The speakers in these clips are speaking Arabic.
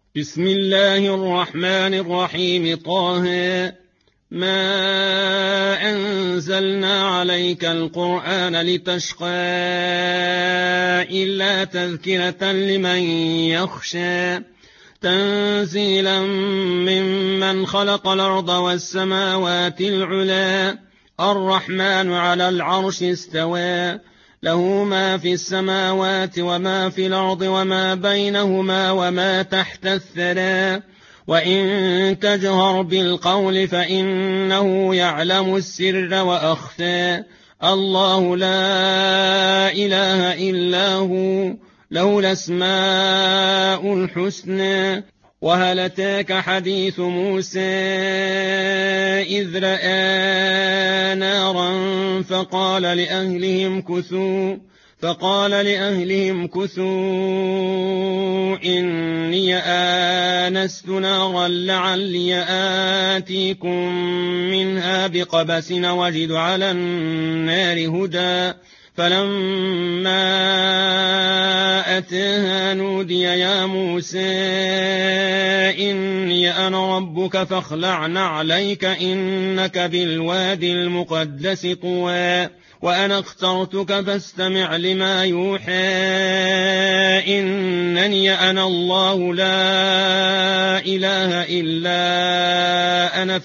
بسم الله الرحمن الرحيم. طه ما أنزلنا عليك القرآن لتشقى إلا تذكرة لمن يخشى تنزيلا ممن خلق الأرض والسماوات العلى الرحمن على العرش استوى له ما في السماوات وما في الأرض وما بينهما وما تحت الثرى وإن تجهر بالقول فإنه يعلم السر وأخفى الله لا إله إلا هو له الأسماء الحسنى. وهل أتاك حديث موسى إذ رأى نارا فقال لأهلهم كثوا إني آنست نارا لعلي آتيكم منها بقبس وجد على النار هدى فلما أتاها نودي يا موسى إني أنا ربك فاخلع نعليك إنك بالوادي المقدس طوى وأنا اخترتك فاستمع لما يوحى إنني أنا الله لا إله إلا أنا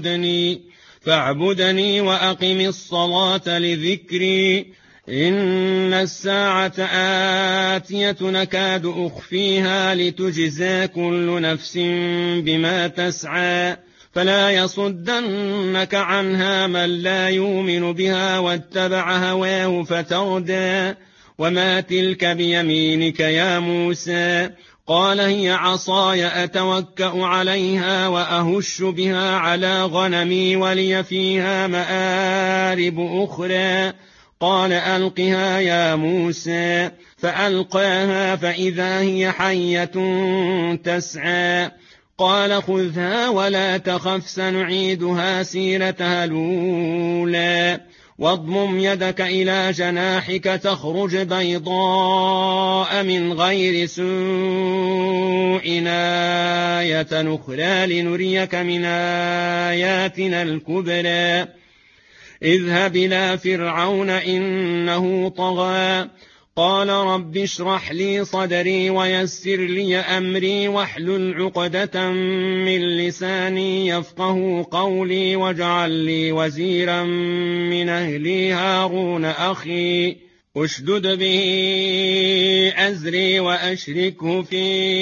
فاعبدني وأقم الصلاة لذكري إن الساعة آتية نكاد أخفيها لتجزى كل نفس بما تسعى فلا يصدنك عنها من لا يؤمن بها واتبع هواه فتردى وما تلك بيمينك يا موسى قال هي عصاي أتوكأ عليها وأهش بها على غنمي ولي فيها مآرب أخرى قال ألقها يا موسى فألقاها فإذا هي حية تسعى قال خذها ولا تخف سنعيدها سيرتها الأولى واضمم يدك إلى جناحك تخرج بيضاء من غير سوء آية أخرى لنريك من آياتنا الكبرى اذهب إلى فرعون إنه طغى قال رب اشرح لي صدري ويسر لي أمري واحلل عقدة من لساني يفقه قولي واجعل لي وزيرا من أهلي هارون أخي اشدد به أزري وأشركه في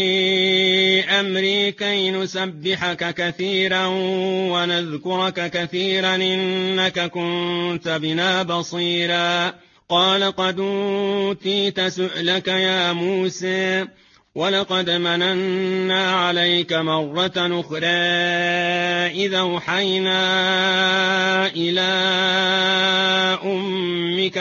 أمري كي نسبحك كثيرا ونذكرك كثيرا إنك كنت بنا بصيرا قال قد أوتيت سؤلك يا موسى ولقد مننا عليك مرة أخرى إذا أوحينا إلى أمك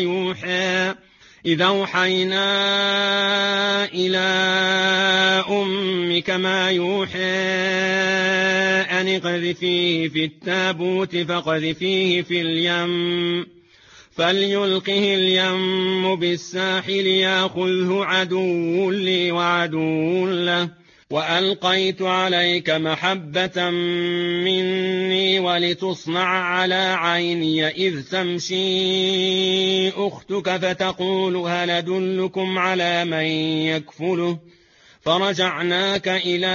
ما يوحى أن اقذفيه في التابوت فاقذفيه في اليم فليلقه اليم بالساحل ياخذه عدو لي وعدو له وألقيت عليك محبة مني ولتصنع على عيني إذ تمشي أختك فتقول هل أدلكم على من يكفله فرجعناك إلى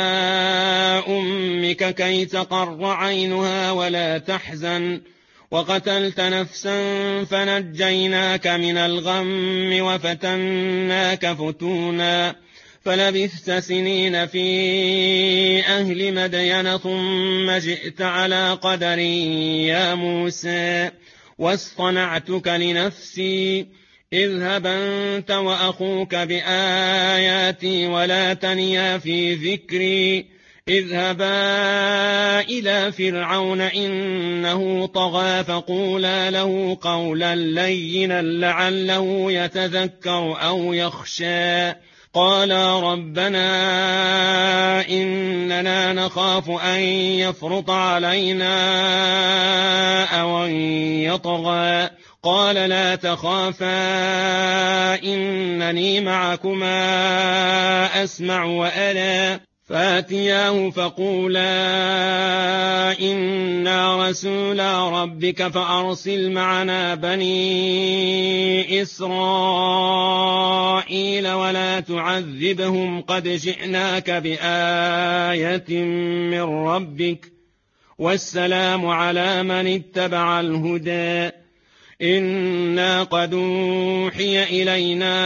أمك كي تقر عينها ولا تحزن وقتلت نفسا فنجيناك من الغم وفتناك فتونا فلبثت سنين في أهل مدين ثم جئت على قدر يا موسى واصطنعتك لنفسي اذهب أنت وأخوك بآياتي ولا تنيا في ذكري اذهبا إلى فرعون إنه طغى فقولا له قولا لينا لعله يتذكر أو يخشى قالا ربنا إننا نخاف أن يفرط علينا أو أن يطغى قال لا تخافا إنني معكما أسمع وأرى فاتياه فقولا إنا رسولا ربك فأرسل معنا بني إسرائيل ولا تعذبهم قد جئناك بآية من ربك والسلام على من اتبع الهدى إنا قد أوحي إلينا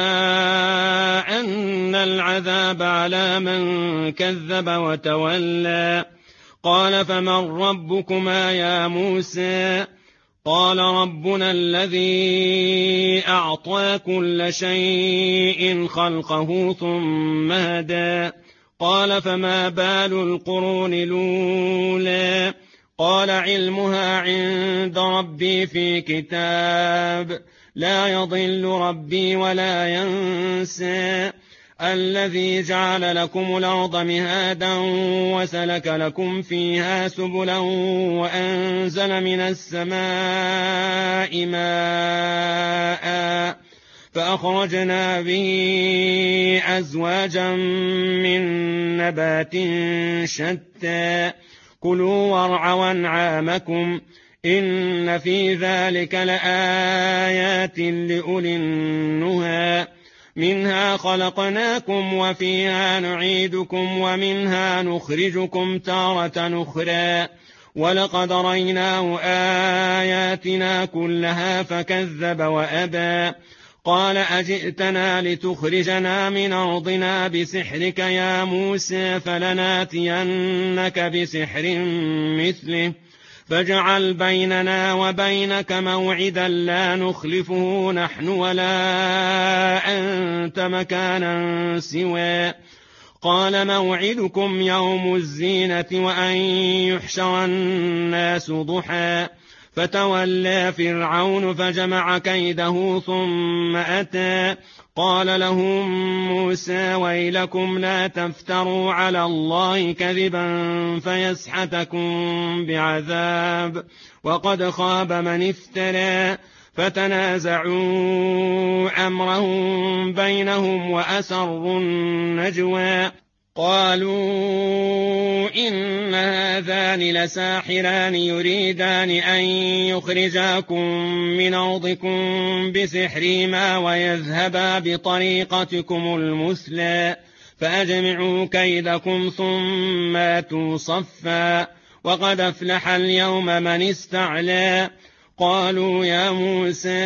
أن العذاب على من كذب وتولى قال فمن ربكما يا موسى قال ربنا الذي أعطى كل شيء خلقه ثم هدى قال فما بال القرون الأولى قال علمها عند ربي في كتاب لا يضل ربي ولا ينسى الذي جعل لكم الأرض مهادا وسلك لكم فيها سبلا وأنزل من السماء ماء فأخرجنا به أزواجا من نبات شتى كلوا وارعوا أنعامكم إن في ذلك لآيات لأولي النهى منها خلقناكم وفيها نعيدكم ومنها نخرجكم تارة أخرى ولقد ريناه آياتنا كلها فكذب وأبى قال أجئتنا لتخرجنا من أرضنا بسحرك يا موسى فلناتينك بسحر مثله فاجعل بيننا وبينك موعدا لا نخلفه نحن ولا أنت مكانا سوى قال موعدكم يوم الزينة وأن يحشر الناس ضحى فتولى فرعون فجمع كيده ثم أتى قال لهم موسى ويلكم لا تفتروا على الله كذبا فيسحتكم بعذاب وقد خاب من افترى فتنازعوا أمرهم بينهم وأسروا النجوى قالوا إن هذان لساحران يريدان أن يخرجاكم من أرضكم بسحرهما ويذهبا بطريقتكم المثلى فأجمعوا كيدكم ثم أتوا صفا وقد أفلح اليوم من استعلى قالوا يا موسى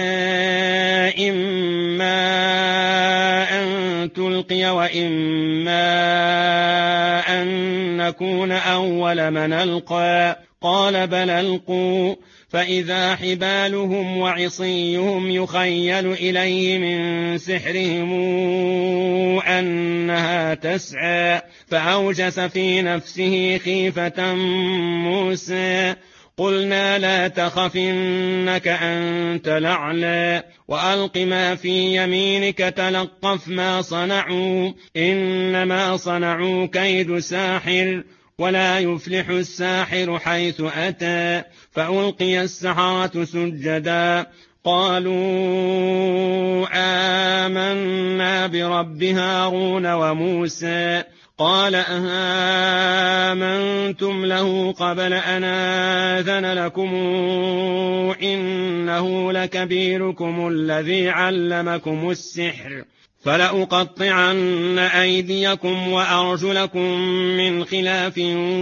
إما أن تلقي وإما أن نكون أول من ألقى قال بل ألقوا فإذا حبالهم وعصيهم يخيل إليه من سحرهم أنها تسعى فأوجس في نفسه خيفة موسى قلنا لا تخف إنك أنت الأعلى وألق ما في يمينك تلقف ما صنعوا إنما صنعوا كيد ساحر ولا يفلح الساحر حيث أتى فألقي السحرة سجدا قالوا آمنا برب هارون وموسى قال أهامنتم له قبل أن آذن لكم إنه لكبيركم الذي علمكم السحر فلأقطعن أيديكم وأرجلكم من خلاف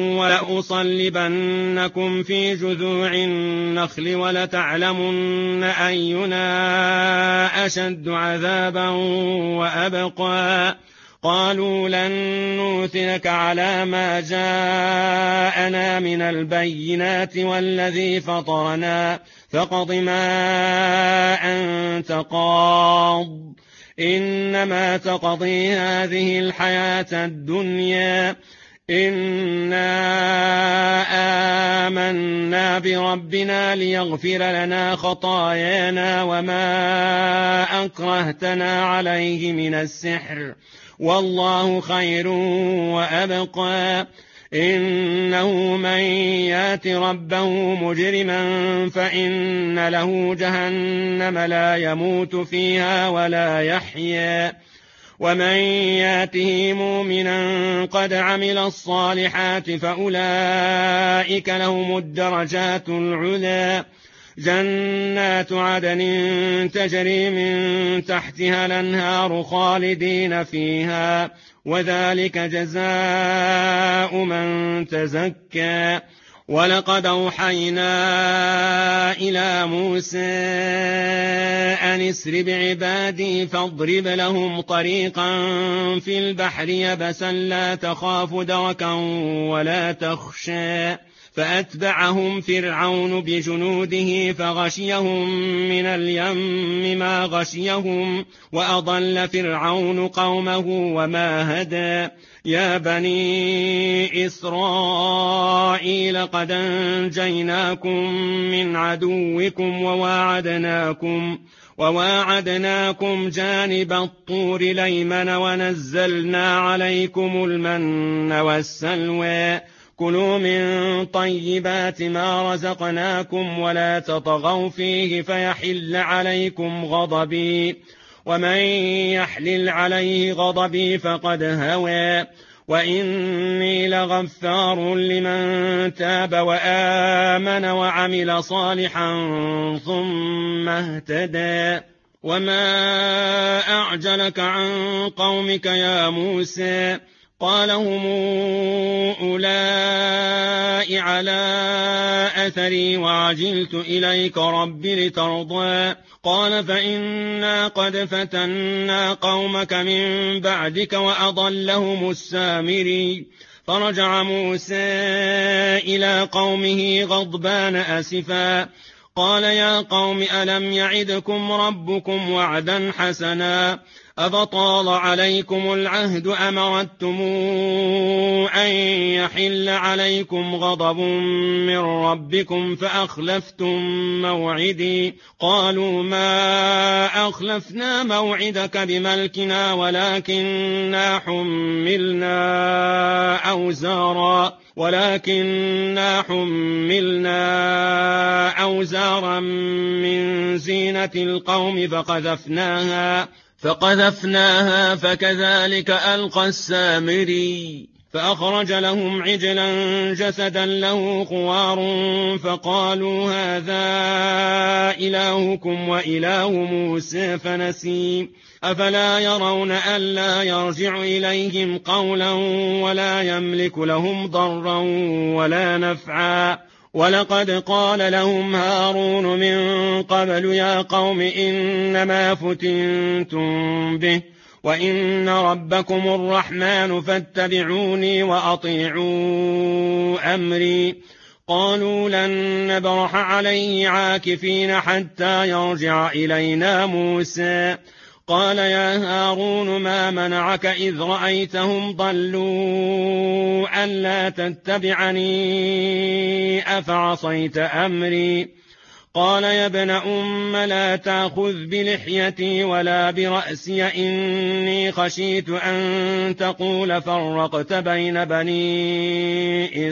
ولأصلبنكم في جذوع النخل ولتعلمن أينا أشد عذابا وأبقى قالوا لن نوثرك على ما جاءنا من البينات والذي فطرنا فاقض ما أنت قاض إنما تقضي هذه الحياة الدنيا إنا آمنا بربنا ليغفر لنا خطايانا وما أكرهتنا عليه من السحر والله خير وأبقى إنه من يات ربه مجرما فإن له جهنم لا يموت فيها ولا يحيا ومن ياته مؤمنا قد عمل الصالحات فأولئك لهم الدرجات العلى جنات عدن تجري من تحتها الأنهار خالدين فيها وذلك جزاء من تزكى ولقد أوحينا إلى موسى أن اسر بعبادي فاضرب لهم طريقا في البحر يبسا لا تخاف دركا ولا تخشى فأتبعهم فرعون بجنوده فغشيهم من اليم ما غشيهم وأضل فرعون قومه وما هدى يا بني إسرائيل قد أنجيناكم من عدوكم وواعدناكم جانب الطور الأيمن ونزلنا عليكم المن والسلوى كلوا من طيبات ما رزقناكم ولا تطغوا فيه فيحل عليكم غضبي ومن يحلل عليه غضبي فقد هوى وإني لغفار لمن تاب وآمن وعمل صالحا ثم اهتدى وما أعجلك عن قومك يا موسى قال هم أولئك على أثري وعجلت إليك رب لترضى قال فإنا قد فتنا قومك من بعدك وأضلهم السامري فرجع موسى إلى قومه غضبان أسفا قال يا قوم ألم يعدكم ربكم وعدا حسنا أفطال عليكم العهد أم أردتم أن يحل عليكم غضب من ربكم فأخلفتم موعدي قالوا ما أخلفنا موعدك بملكنا ولكننا حملنا أوزارا من زينة القوم فقذفناها فكذلك ألقى السامري فأخرج لهم عجلا جسدا له خوار فقالوا هذا إلهكم وإله موسى فنسي أفلا يرون ألا يرجع إليهم قولا ولا يملك لهم ضرا ولا نفعا ولقد قال لهم هارون من قبل يا قوم إنما فتنتم به وإن ربكم الرحمن فاتبعوني وأطيعوا أمري قالوا لن نبرح عليه عاكفين حتى يرجع إلينا موسى قال يا هارون ما منعك إذ رأيتهم ضلوا ألا تتبعني أفعصيت أمري قال يا ابن أم لا تأخذ بلحيتي ولا برأسي إني خشيت أن تقول فرقت بين بني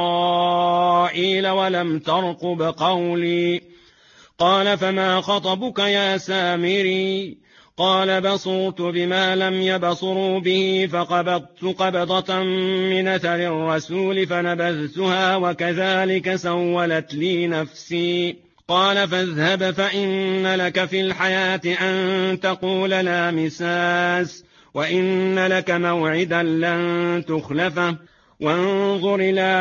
إسرائيل ولم ترقب قولي قال فما خطبك يا سامري قال بصرت بما لم يبصروا به فقبضت قبضة من أثر الرسول فنبذتها وكذلك سولت لي نفسي قال فاذهب فإن لك في الحياة أن تقول لا مساس وإن لك موعدا لن تخلفه وانظر إلى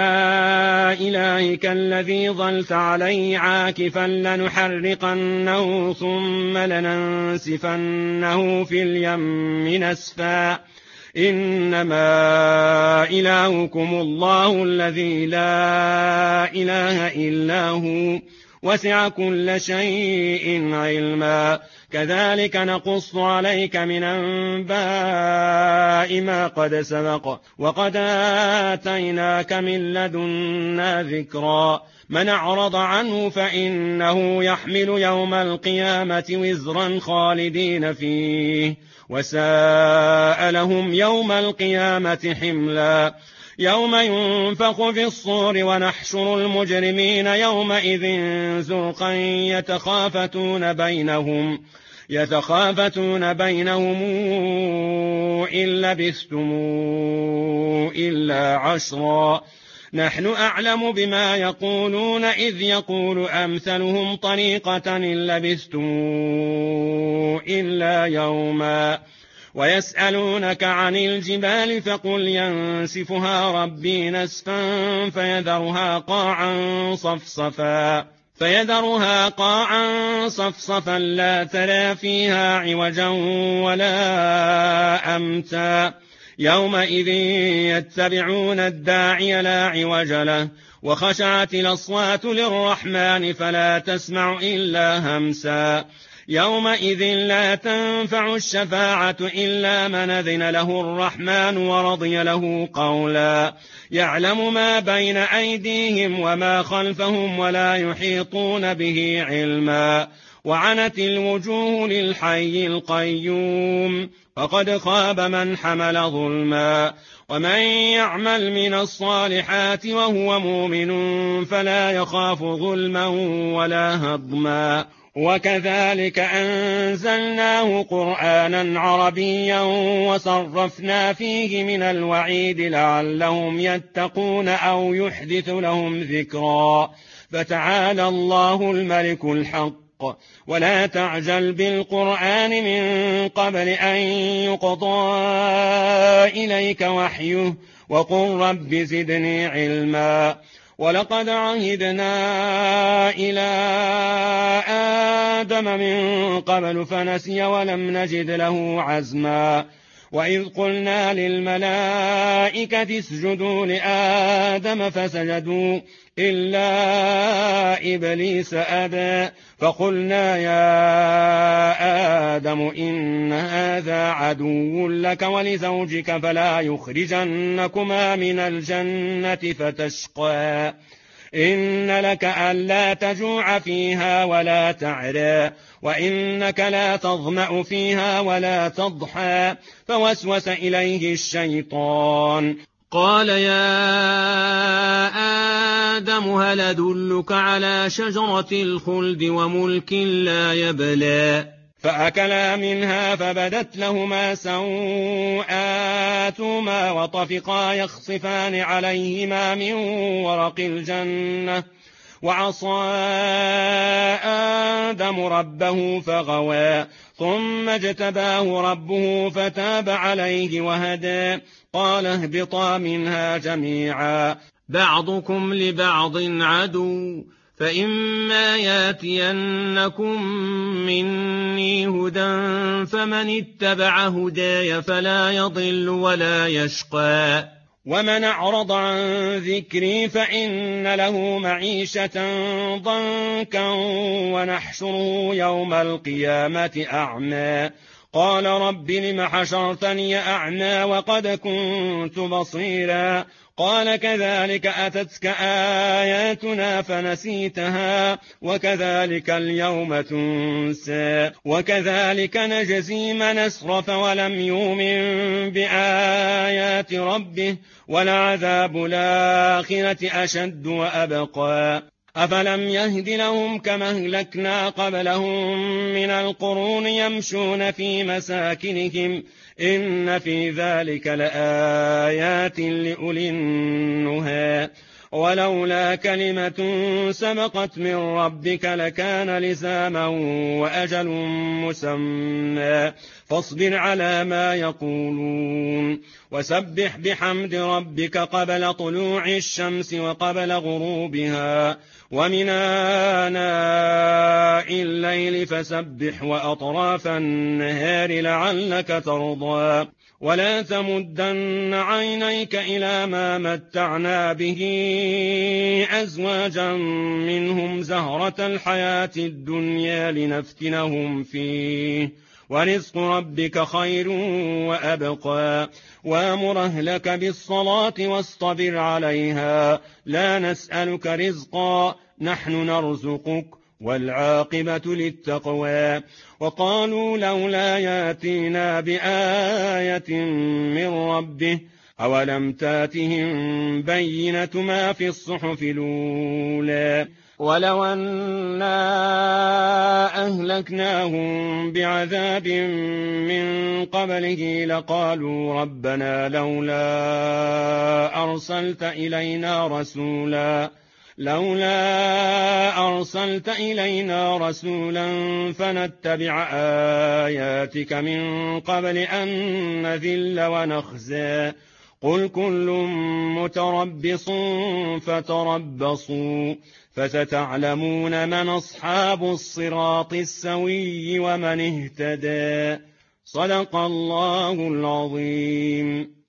إلهك الذي ظلت عليه عاكفا لنحرقنه ثم لننسفنه في اليم نسفا إنما إلهكم الله الذي لا إله إلا هو وسع كل شيء علما كذلك نقص عليك من أنباء ما قد سبق وقد آتيناك من لدنا ذكرا من أعرض عنه فإنه يحمل يوم القيامة وزرا خالدين فيه وساء لهم يوم القيامة حملا يوم ينفخ في الصور ونحشر المجرمين يومئذ زرقا يتخافتون بينهم إن لبثتم إلا عشرا نحن أعلم بما يقولون إذ يقول أمثلهم طريقة إن لبثتم إلا يوما ويسألونك عن الجبال فقل ينسفها ربي نسفا فيذرها قاعا صفصفا لا ترى فيها عوجا ولا أمتا يومئذ يتبعون الداعي لا عوج له وخشعت الأصوات للرحمن فلا تسمع إلا همسا يومئذ لا تنفع الشفاعة إلا من أذن له الرحمن ورضي له قولا يعلم ما بين أيديهم وما خلفهم ولا يحيطون به علما وعنت الوجوه للحي القيوم فقد خاب من حمل ظلما ومن يعمل من الصالحات وهو مؤمن فلا يخاف ظلما ولا هضما وكذلك أنزلناه قرآنا عربيا وصرفنا فيه من الوعيد لعلهم يتقون أو يحدث لهم ذكرا فتعالى الله الملك الحق ولا تعجل بالقرآن من قبل أن يقضى إليك وحيه وقل رب زدني علما ولقد عهدنا إلى آدم من قبل فنسي ولم نجد له عزما وإذ قلنا للملائكة اسجدوا لآدم فسجدوا إلا إبليس أبى فقلنا يا آدم إن هذا عدو لك ولزوجك فلا يخرجنكما من الجنة فتشقى إن لك ألا تجوع فيها ولا تعرى وإنك لا تظمأ فيها ولا تضحى فوسوس إليه الشيطان قال يا آدم هل أدلك على شجرة الخلد وملك لا يبلى فأكلا منها فبدت لهما سوآتهما وطفقا يخصفان عليهما من ورق الجنة وعصى آدم ربه فغوى ثم اجتباه ربه فتاب عليه وهدى قال اهبطا منها جميعا بعضكم لبعض عدو فإما ياتينكم مني هدى فمن اتبع هداي فلا يضل ولا يشقى ومن أعرض عن ذكري فإن له معيشة ضنكا ونحشره يوم القيامة أعمى قال رب لم حشرتني أعمى وقد كنت بصيرا قال كذلك أتتك آياتنا فنسيتها وكذلك اليوم تنسى وكذلك نجزي من أسرف ولم يؤمن بآيات ربه ولعذاب الآخرة أشد وأبقى أفلم يهد لهم كما أهلكنا قبلهم من القرون يمشون في مساكنهم إن في ذلك لآيات لأولي النهى ولولا كلمة سبقت من ربك لكان لزاما وأجل مسمى فاصبر على ما يقولون وسبح بحمد ربك قبل طلوع الشمس وقبل غروبها ومن آناء الليل فسبح وأطراف النهار لعلك ترضى ولا تمدن عينيك إلى ما متعنا به أزواجا منهم زهرة الحياة الدنيا لنفتنهم فيه ورزق ربك خير وأبقى وامر أهلك بالصلاة واصطبر عليها لا نسألك رزقا نحن نرزقك والعاقبة للتقوى وقالوا لولا ياتينا بآية من ربه أولم تاتهم بينة ما في الصحف الأولى ولو أنا أهلكناهم بعذاب من قبله لقالوا ربنا لولا أرسلت إلينا رسولا فنتبع آياتك من قبل أن نذل ونخزى قل كل متربص فتربصوا فستعلمون من أصحاب الصراط السوي ومن اهتدى صدق الله العظيم.